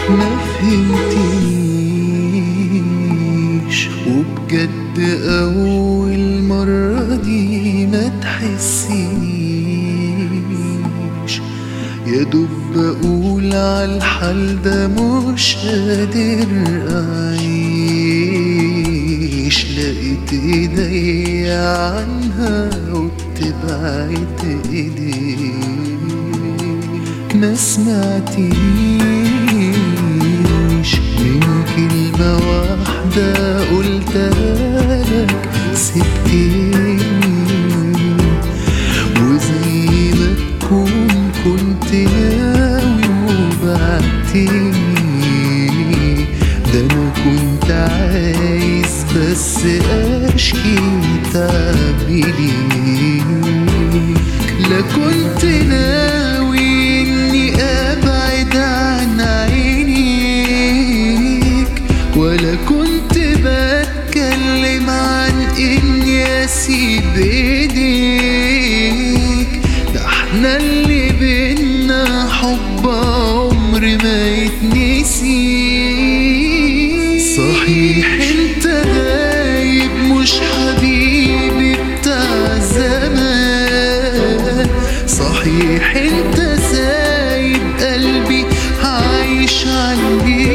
ما فهمتنيش وبجد أول مرة دي ما تحسنيش، يا دوب بقول عالحال ده مش قادر أعيش، لقيت ايديا عنها وبتبعد ايديك. ما سمعتنيش من كلمة واحدة قلتها لك سبتني، وزي ما تكون كنت ناوي وبعتني، ده انا كنت عايز بس اشكي تعبي ليك. لا كنت ناوي اني ابعد عن عينيك، ولا كنت بتكلم عن اني اسيب ايديك، ده احنا اللي بينا حب عمر ما يتنسي. صحيح انت غايب مش حبيبي بتاع زمان، صحيح انت سايب قلبي عايش عندي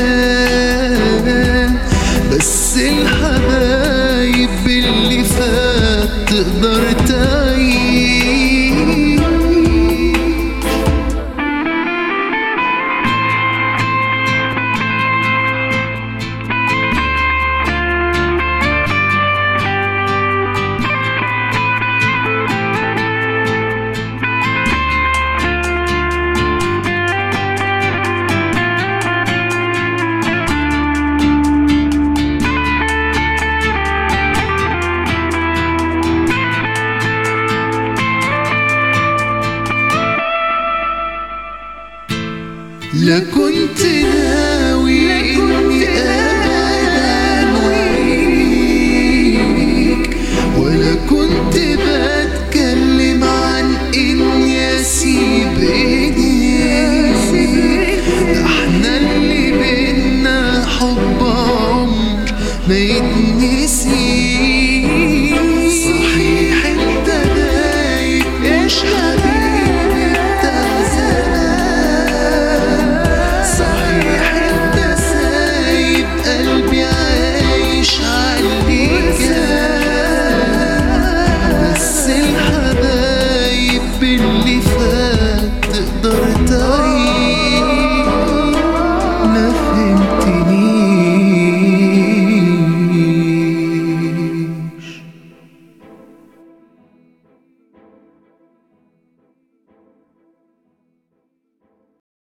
كان، بس الحبايب اللي فات تقدر تعيش. لا كنت ناوي اني ابعد عن عينيك، ولا كنت